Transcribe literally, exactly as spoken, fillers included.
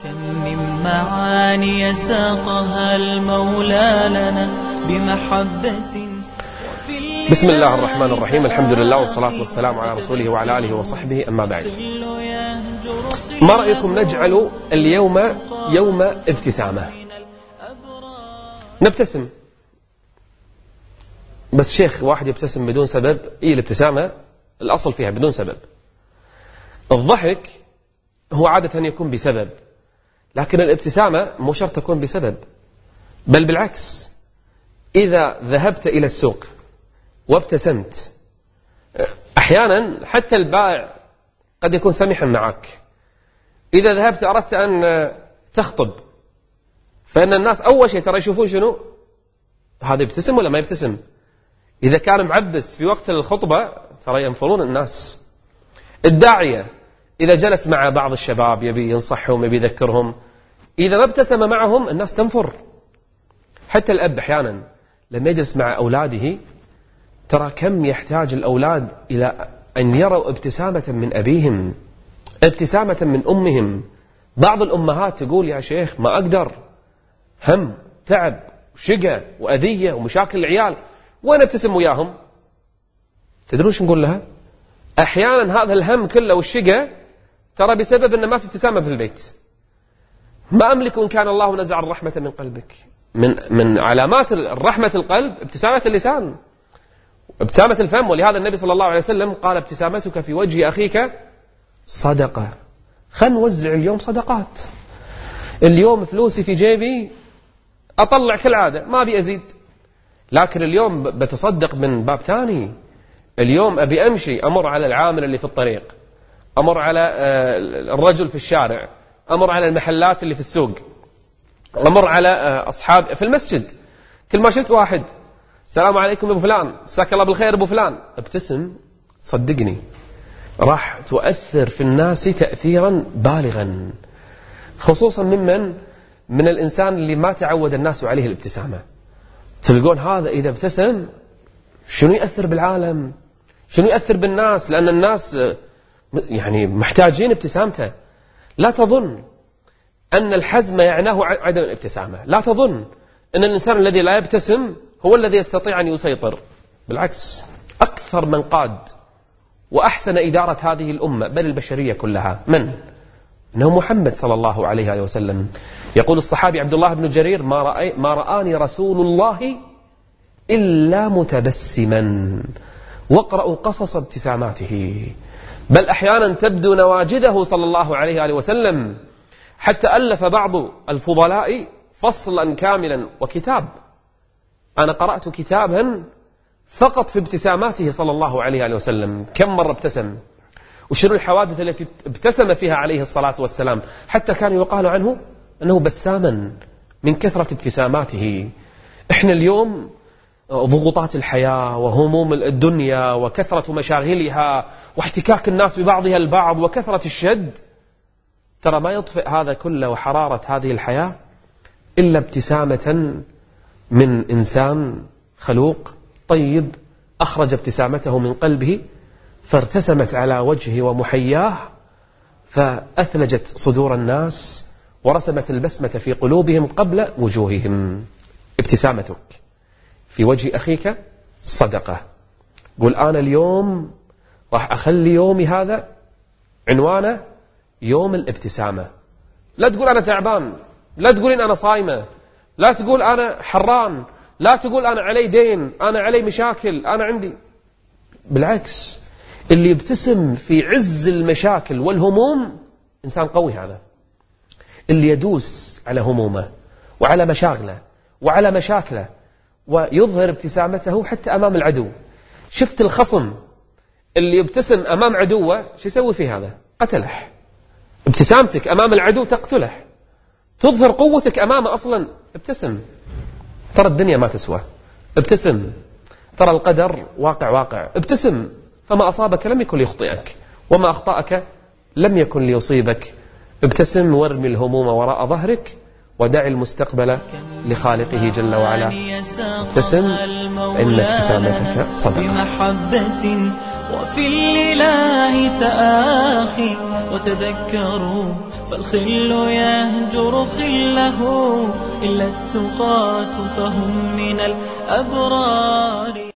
كم من معاني ساقها المولى لنا بمحبة. بسم الله الرحمن الرحيم. الحمد لله والصلاة والسلام على رسوله وعلى آله وصحبه، أما بعد. ما رأيكم نجعل اليوم يوم ابتسامة؟ نبتسم، بس شيخ واحد يبتسم بدون سبب؟ إيه الابتسامة الأصل فيها بدون سبب. الضحك هو عادة أن يكون بسبب، لكن الابتسامة مو شرط تكون بسبب، بل بالعكس. إذا ذهبت إلى السوق وابتسمت، أحيانا حتى البائع قد يكون سمحا معك. إذا ذهبت أردت أن تخطب، فإن الناس أول شيء ترى يشوفون شنو؟ هذا يبتسم ولا ما يبتسم؟ إذا كان معبس في وقت الخطبة ترى ينفرون الناس. الداعية إذا جلس مع بعض الشباب يبي ينصحهم يبي يذكرهم، إذا ما ابتسم معهم الناس تنفر. حتى الأب أحيانا لما يجلس مع أولاده ترى كم يحتاج الأولاد إلى أن يروا ابتسامة من أبيهم، ابتسامة من أمهم. بعض الأمهات تقول يا شيخ ما أقدر، هم تعب وشقة وأذية ومشاكل العيال، وأنا ابتسم وياهم. تدرون شو نقول لها؟ أحيانا هذا الهم كله والشقة ترى بسبب أن ما في ابتسامة في البيت. ما أملك إن كان الله نزع الرحمة من قلبك. من من علامات الرحمة القلب ابتسامة اللسان، ابتسامة الفم. ولهذا النبي صلى الله عليه وسلم قال ابتسامتك في وجه أخيك صدقة. خل نوزع اليوم صدقات. اليوم فلوسي في جيبي أطلع كالعادة ما أبي أزيد، لكن اليوم بتصدق من باب ثاني. اليوم أبي أمشي أمر على العامل اللي في الطريق، أمر على الرجل في الشارع، أمر على المحلات اللي في السوق، أمر على أصحاب في المسجد. كل ما شلت واحد السلام عليكم يا أبو فلان، مساك الله بالخير أبو فلان، ابتسم. صدقني راح تؤثر في الناس تأثيرا بالغا، خصوصا ممن من الإنسان اللي ما تعود الناس عليه الابتسامة. تلقون هذا إذا ابتسم شنو يأثر بالعالم، شنو يأثر بالناس، لأن الناس يعني محتاجين ابتسامته. لا تظن أن الحزم يعناه عدم الابتسامة. لا تظن أن الإنسان الذي لا يبتسم هو الذي يستطيع أن يسيطر. بالعكس، أكثر من قاد وأحسن إدارة هذه الأمة بل البشرية كلها من؟ إنه محمد صلى الله عليه وسلم. يقول الصحابي عبد الله بن جرير ما, رأي ما رآني رسول الله إلا متبسما، واقرأوا قصص ابتساماته. بل أحيانا تبدو نواجذه صلى الله عليه وسلم، حتى ألف بعض الفضلاء فصلا كاملا وكتاب. أنا قرأت كتابا فقط في ابتساماته صلى الله عليه وسلم. كم مرة ابتسم، وشنو الحوادث التي ابتسم فيها عليه الصلاة والسلام، حتى كان يقال عنه أنه بساما من كثرة ابتساماته. إحنا اليوم ضغوطات الحياة وهموم الدنيا وكثرة مشاغلها واحتكاك الناس ببعضها البعض وكثرة الشد، ترى ما يطفئ هذا كله وحرارة هذه الحياة إلا ابتسامة من إنسان خلوق طيب أخرج ابتسامته من قلبه فارتسمت على وجهه ومحياه، فأثلجت صدور الناس ورسمت البسمة في قلوبهم قبل وجوههم. ابتسامتك في وجه أخيك صدقة. قل أنا اليوم راح أخلي يومي هذا عنوانه يوم الابتسامة. لا تقول أنا تعبان، لا تقول أنا صايمة، لا تقول أنا حران، لا تقول أنا علي دين، أنا علي مشاكل، أنا عندي. بالعكس، اللي يبتسم في عز المشاكل والهموم إنسان قوي. هذا اللي يدوس على همومه وعلى مشاغله وعلى مشاكله ويظهر ابتسامته حتى أمام العدو. شفت الخصم اللي يبتسم أمام عدوه شو يسوي فيه؟ هذا قتله. ابتسامتك أمام العدو تقتله، تظهر قوتك أمامه. أصلا ابتسم. ترى الدنيا ما تسوى، ابتسم. ترى القدر واقع واقع، ابتسم. فما أصابك لم يكن ليخطئك، وما أخطأك لم يكن ليصيبك. ابتسم وارمي الهموم وراء ظهرك ودع المستقبل لخالقه جل وعلا. ابتسم إن ابتسامتك صدقة. بمحبة وفي الإله تآخي وتذكروا فالخل يهجر خله إلا التقاة فهم من الأبرار.